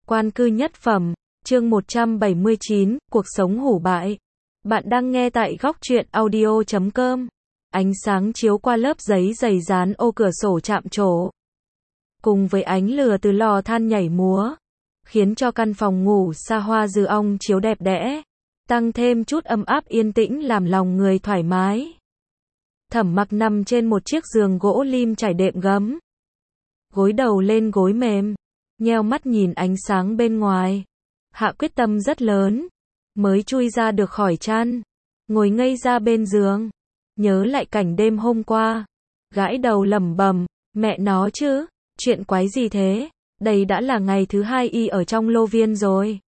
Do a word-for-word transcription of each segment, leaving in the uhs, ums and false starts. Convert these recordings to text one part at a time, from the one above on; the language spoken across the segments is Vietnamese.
Quan cư nhất phẩm, chương một trăm bảy mươi chín, cuộc sống hủ bại. Bạn đang nghe tại góc truyện audio chấm com. Ánh sáng chiếu qua lớp giấy dày dán ô cửa sổ chạm trổ, cùng với ánh lửa từ lò than nhảy múa, khiến cho căn phòng ngủ xa hoa dư ong chiếu đẹp đẽ, tăng thêm chút ấm áp yên tĩnh làm lòng người thoải mái. Thẩm Mặc nằm trên một chiếc giường gỗ lim trải đệm gấm, gối đầu lên gối mềm, nheo mắt nhìn ánh sáng bên ngoài. Hạ quyết tâm rất lớn, mới chui ra được khỏi chăn, ngồi ngây ra bên giường, nhớ lại cảnh đêm hôm qua, gãi đầu lẩm bẩm, mẹ nó chứ, chuyện quái gì thế, đây đã là ngày thứ hai y ở trong lô viên rồi.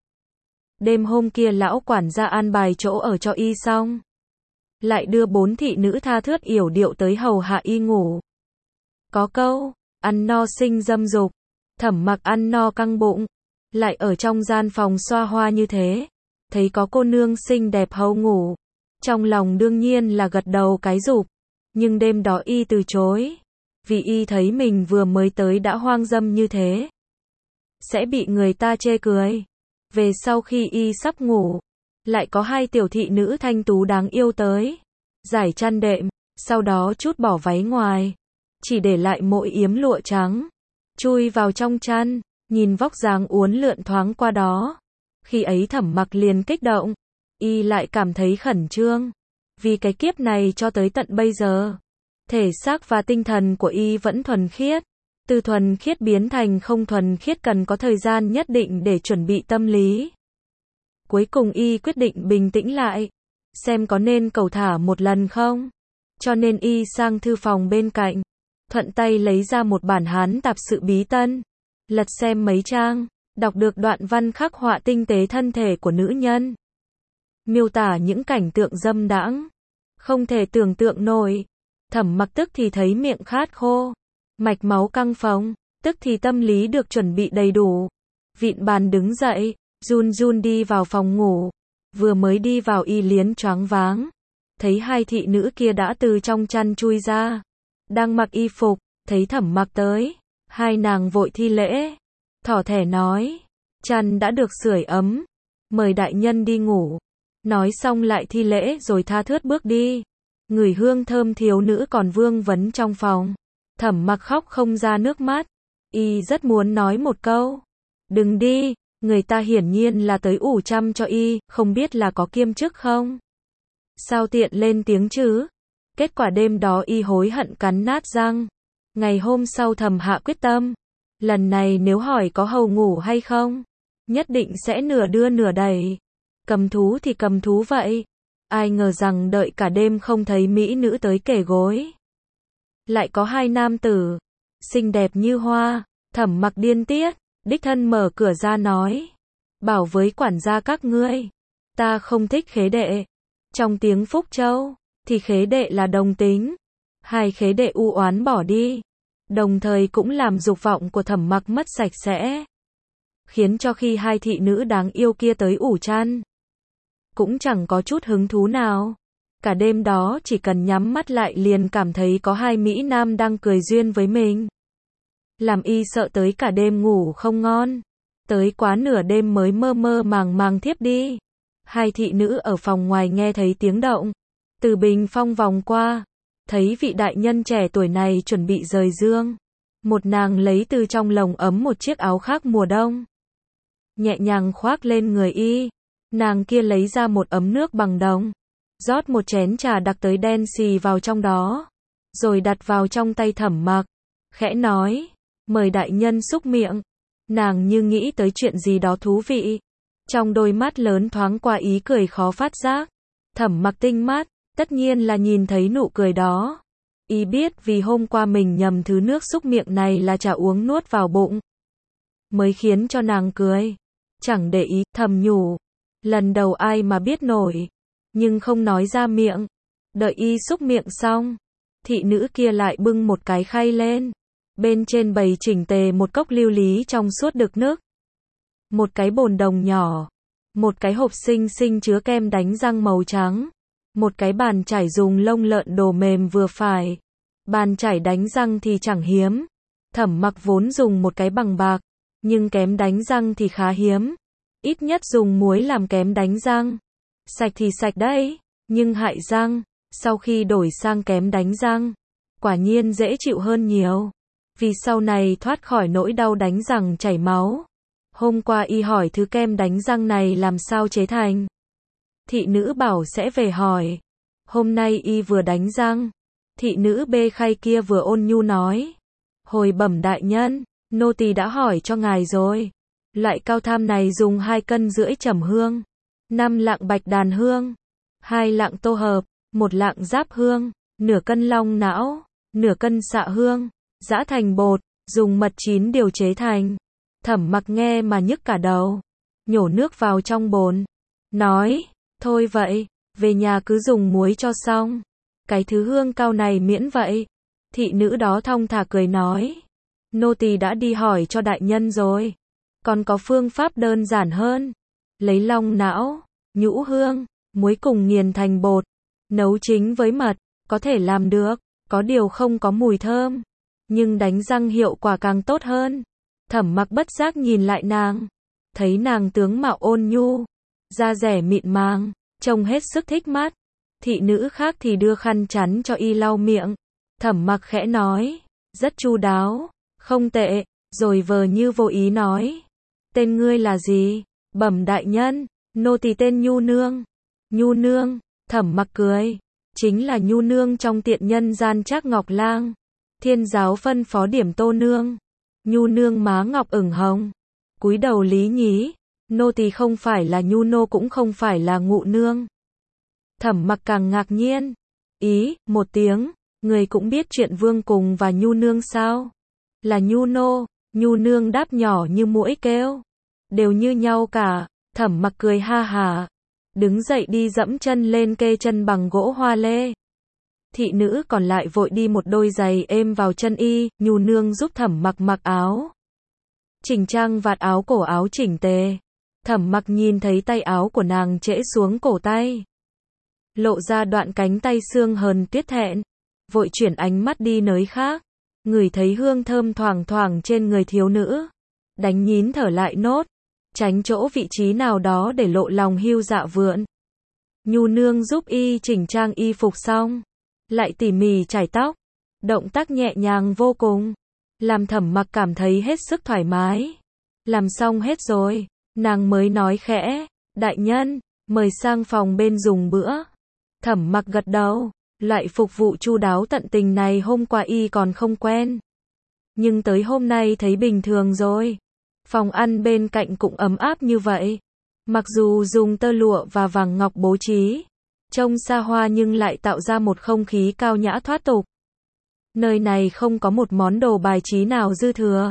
Đêm hôm kia lão quản gia an bài chỗ ở cho y xong, lại đưa bốn thị nữ tha thướt yểu điệu tới hầu hạ y ngủ. Có câu, ăn no sinh dâm dục, Thẩm Mặc ăn no căng bụng, lại ở trong gian phòng xoa hoa như thế, thấy có cô nương xinh đẹp hầu ngủ, trong lòng đương nhiên là gật đầu cái rụp, nhưng đêm đó y từ chối, vì y thấy mình vừa mới tới đã hoang dâm như thế, sẽ bị người ta chê cười. Về sau khi y sắp ngủ, lại có hai tiểu thị nữ thanh tú đáng yêu tới, giải chăn đệm, sau đó trút bỏ váy ngoài, chỉ để lại mỗi yếm lụa trắng, chui vào trong chăn, nhìn vóc dáng uốn lượn thoáng qua đó. Khi ấy Thẩm Mặc liền kích động, y lại cảm thấy khẩn trương, vì cái kiếp này cho tới tận bây giờ, thể xác và tinh thần của y vẫn thuần khiết, từ thuần khiết biến thành không thuần khiết cần có thời gian nhất định để chuẩn bị tâm lý. Cuối cùng y quyết định bình tĩnh lại, xem có nên cầu thả một lần không, cho nên y sang thư phòng bên cạnh, thuận tay lấy ra một bản Hán tạp sự bí tân, lật xem mấy trang, đọc được đoạn văn khắc họa tinh tế thân thể của nữ nhân, miêu tả những cảnh tượng dâm đãng, không thể tưởng tượng nổi. Thẩm Mặc tức thì thấy miệng khát khô, mạch máu căng phồng, tức thì tâm lý được chuẩn bị đầy đủ, vịn bàn đứng dậy, run run đi vào phòng ngủ. Vừa mới đi vào y liến choáng váng, thấy hai thị nữ kia đã từ trong chăn chui ra, đang mặc y phục, thấy Thẩm Mặc tới, hai nàng vội thi lễ, thỏ thẻ nói, chăn đã được sưởi ấm, mời đại nhân đi ngủ. Nói xong lại thi lễ rồi tha thướt bước đi, ngửi hương thơm thiếu nữ còn vương vấn trong phòng. Thẩm Mặc khóc không ra nước mắt, y rất muốn nói một câu, đừng đi, người ta hiển nhiên là tới ủ chăm cho y, không biết là có kiêm chức không? Sao tiện lên tiếng chứ? Kết quả đêm đó y hối hận cắn nát răng. Ngày hôm sau thầm hạ quyết tâm, lần này nếu hỏi có hầu ngủ hay không, nhất định sẽ nửa đưa nửa đẩy. Cầm thú thì cầm thú vậy. Ai ngờ rằng đợi cả đêm không thấy mỹ nữ tới kể gối, lại có hai nam tử, xinh đẹp như hoa. Thẩm Mặc điên tiết, đích thân mở cửa ra nói, bảo với quản gia các ngươi, ta không thích khế đệ. Trong tiếng Phúc Châu, thì khế đệ là đồng tính. Hai khế đệ u oán bỏ đi, đồng thời cũng làm dục vọng của Thẩm Mặc mất sạch sẽ, khiến cho khi hai thị nữ đáng yêu kia tới ủ chăn, cũng chẳng có chút hứng thú nào. Cả đêm đó chỉ cần nhắm mắt lại liền cảm thấy có hai mỹ nam đang cười duyên với mình, làm y sợ tới cả đêm ngủ không ngon, tới quá nửa đêm mới mơ mơ màng màng thiếp đi. Hai thị nữ ở phòng ngoài nghe thấy tiếng động, từ bình phong vòng qua, thấy vị đại nhân trẻ tuổi này chuẩn bị rời giường. Một nàng lấy từ trong lồng ấm một chiếc áo khác mùa đông, nhẹ nhàng khoác lên người y. Nàng kia lấy ra một ấm nước bằng đồng, rót một chén trà đặc tới đen xì vào trong đó, rồi đặt vào trong tay Thẩm Mặc, khẽ nói, mời đại nhân xúc miệng. Nàng như nghĩ tới chuyện gì đó thú vị, trong đôi mắt lớn thoáng qua ý cười khó phát giác. Thẩm Mặc tinh mắt, tất nhiên là nhìn thấy nụ cười đó. Y biết vì hôm qua mình nhầm thứ nước xúc miệng này là trà uống nuốt vào bụng, mới khiến cho nàng cười. Chẳng để ý, thầm nhủ, lần đầu ai mà biết nổi, nhưng không nói ra miệng. Đợi y xúc miệng xong, thị nữ kia lại bưng một cái khay lên, bên trên bày chỉnh tề một cốc lưu lý trong suốt đực nước, một cái bồn đồng nhỏ, một cái hộp xinh xinh chứa kem đánh răng màu trắng, một cái bàn chải dùng lông lợn đồ mềm vừa phải. Bàn chải đánh răng thì chẳng hiếm, Thẩm Mặc vốn dùng một cái bằng bạc, Nhưng kém đánh răng thì khá hiếm. Ít nhất dùng muối làm kém đánh răng. Sạch thì sạch đấy, nhưng hại răng. Sau khi đổi sang kém đánh răng, quả nhiên dễ chịu hơn nhiều. Vì sau này thoát khỏi nỗi đau đánh răng chảy máu. Hôm qua y hỏi thứ kem đánh răng này làm sao chế thành. Thị nữ bảo sẽ về hỏi. Hôm nay y vừa đánh răng. Thị nữ bê khay kia vừa ôn nhu nói. Hồi bẩm đại nhân, nô tỳ đã hỏi cho ngài rồi. Loại cao tham này dùng hai cân rưỡi trầm hương, năm lạng bạch đàn hương, hai lạng tô hợp, một lạng giáp hương, nửa cân long não, nửa cân xạ hương, giã thành bột, dùng mật chín điều chế thành. Thẩm Mặc nghe mà nhức cả đầu, nhổ nước vào trong bồn, nói, thôi vậy, về nhà cứ dùng muối cho xong, cái thứ hương cao này miễn vậy. Thị nữ đó thong thả cười nói, nô tỳ đã đi hỏi cho đại nhân rồi, còn có phương pháp đơn giản hơn, lấy long não, nhũ hương, muối cùng nghiền thành bột, nấu chính với mật, có thể làm được, có điều không có mùi thơm, nhưng đánh răng hiệu quả càng tốt hơn. Thẩm Mặc bất giác nhìn lại nàng, thấy nàng tướng mạo ôn nhu, da dẻ mịn màng, trông hết sức thích mắt. Thị nữ khác thì đưa khăn chắn cho y lau miệng. Thẩm Mặc khẽ nói, rất chu đáo, không tệ, rồi vờ như vô ý nói, tên ngươi là gì? Bẩm đại nhân, nô tỳ tên Nhu Nương. Nhu Nương, Thẩm Mặc cười, chính là Nhu Nương trong tiện nhân gian Trác Ngọc Lang. Thiên giáo phân phó điểm Tô Nương. Nhu Nương má ngọc ửng hồng, cúi đầu lý nhí, nô tỳ không phải là Nhu nô cũng không phải là Ngụ Nương. Thẩm Mặc càng ngạc nhiên, ý, một tiếng, người cũng biết chuyện Vương Cùng và Nhu Nương sao? Là Nhu nô. Nhu Nương đáp nhỏ như muỗi kêu, đều như nhau cả. Thẩm Mặc cười ha hả, đứng dậy đi dẫm chân lên kê chân bằng gỗ hoa lê. Thị nữ còn lại vội đi một đôi giày êm vào chân y. Nhu Nương giúp Thẩm Mặc mặc áo, chỉnh trang vạt áo, cổ áo chỉnh tề. Thẩm Mặc nhìn thấy tay áo của nàng trễ xuống cổ tay, lộ ra đoạn cánh tay xương hờn tuyết thẹn, vội chuyển ánh mắt đi nơi khác, ngửi thấy hương thơm thoảng thoảng trên người thiếu nữ, đánh nhín thở lại nốt, tránh chỗ vị trí nào đó để lộ lòng hiu dạ vượn. Nhu Nương giúp y chỉnh trang y phục xong, lại tỉ mỉ chải tóc, động tác nhẹ nhàng vô cùng, làm Thẩm Mặc cảm thấy hết sức thoải mái. Làm xong hết rồi, nàng mới nói khẽ, đại nhân, mời sang phòng bên dùng bữa. Thẩm Mặc gật đầu, loại phục vụ chu đáo tận tình này hôm qua y còn không quen, nhưng tới hôm nay thấy bình thường rồi. Phòng ăn bên cạnh cũng ấm áp như vậy, mặc dù dùng tơ lụa và vàng ngọc bố trí, trông xa hoa nhưng lại tạo ra một không khí cao nhã thoát tục. Nơi này không có một món đồ bài trí nào dư thừa,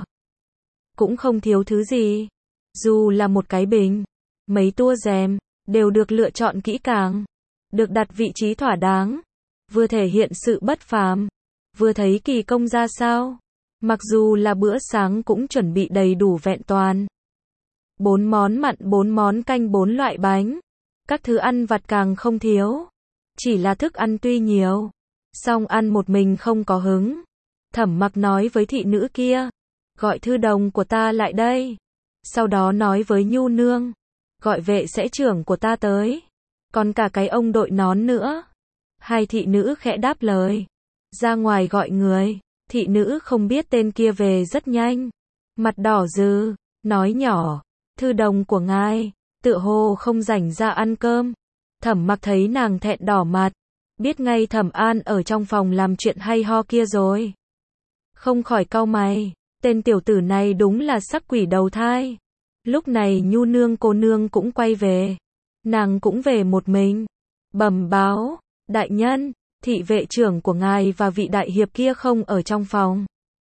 cũng không thiếu thứ gì, dù là một cái bình, mấy tua rèm, đều được lựa chọn kỹ càng, được đặt vị trí thỏa đáng, vừa thể hiện sự bất phàm, vừa thấy kỳ công ra sao. Mặc dù là bữa sáng cũng chuẩn bị đầy đủ vẹn toàn. Bốn món mặn, bốn món canh, bốn loại bánh. Các thứ ăn vặt càng không thiếu. Chỉ là thức ăn tuy nhiều, song ăn một mình không có hứng. Thẩm Mặc nói với thị nữ kia, gọi thư đồng của ta lại đây. Sau đó nói với Nhu Nương, gọi vệ sẽ trưởng của ta tới. Còn cả cái ông đội nón nữa. Hai thị nữ khẽ đáp lời, ra ngoài gọi người. Thị nữ không biết tên kia về rất nhanh, mặt đỏ rừ, nói nhỏ, thư đồng của ngài, tựa hồ không rảnh ra ăn cơm. Thẩm Mặc thấy nàng thẹn đỏ mặt, biết ngay Thẩm An ở trong phòng làm chuyện hay ho kia rồi. Không khỏi cau mày, tên tiểu tử này đúng là sắc quỷ đầu thai. Lúc này Nhu Nương cô nương cũng quay về, nàng cũng về một mình, bẩm báo, đại nhân, thị vệ trưởng của ngài và vị đại hiệp kia không ở trong phòng.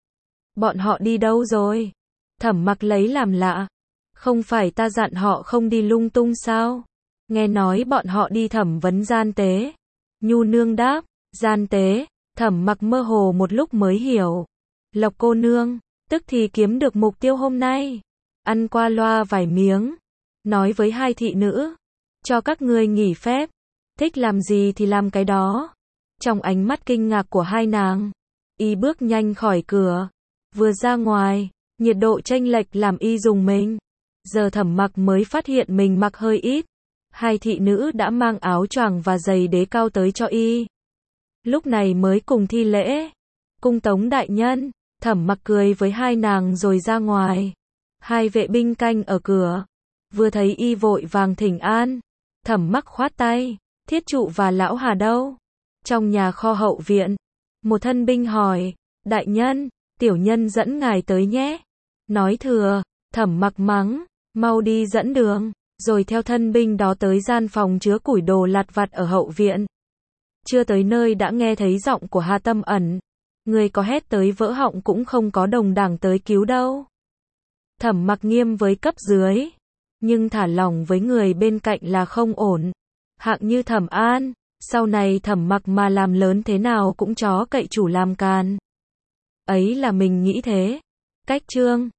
Bọn họ đi đâu rồi? Thẩm Mặc lấy làm lạ, không phải ta dặn họ không đi lung tung sao? Nghe nói bọn họ đi thẩm vấn gian tế. Nhu Nương đáp, gian tế. Thẩm Mặc mơ hồ một lúc mới hiểu. Lộc cô nương, tức thì kiếm được mục tiêu hôm nay. Ăn qua loa vài miếng, nói với hai thị nữ, cho các ngươi nghỉ phép, thích làm gì thì làm cái đó. Trong ánh mắt kinh ngạc của hai nàng, y bước nhanh khỏi cửa, vừa ra ngoài, Nhiệt độ chênh lệch làm y dùng mình. Giờ Thẩm Mặc mới phát hiện mình mặc hơi ít. Hai thị nữ đã mang áo choàng và giày đế cao tới cho y. Lúc này mới cùng thi lễ. Cung tống đại nhân. Thẩm Mặc cười với hai nàng rồi ra ngoài. Hai vệ binh canh ở cửa. Vừa thấy y vội vàng thỉnh an. Thẩm Mặc khoát tay. Thiết trụ và lão Hà đâu? Trong nhà kho hậu viện. Một thân binh hỏi. Đại nhân, tiểu nhân dẫn ngài tới nhé. Nói thừa. Thẩm Mặc mắng. Mau đi dẫn đường. Rồi theo thân binh đó tới gian phòng chứa củi đồ lặt vặt ở hậu viện. Chưa tới nơi đã nghe thấy giọng của Hà Tâm Ẩn. Người có hét tới vỡ họng cũng không có đồng đảng tới cứu đâu. Thẩm Mặc nghiêm với cấp dưới. Nhưng thả lỏng với người bên cạnh là không ổn. Hạng như Thẩm An. Sau này Thẩm Mặc mà làm lớn thế nào cũng chó cậy chủ làm càn. Ấy là mình nghĩ thế. Cách chương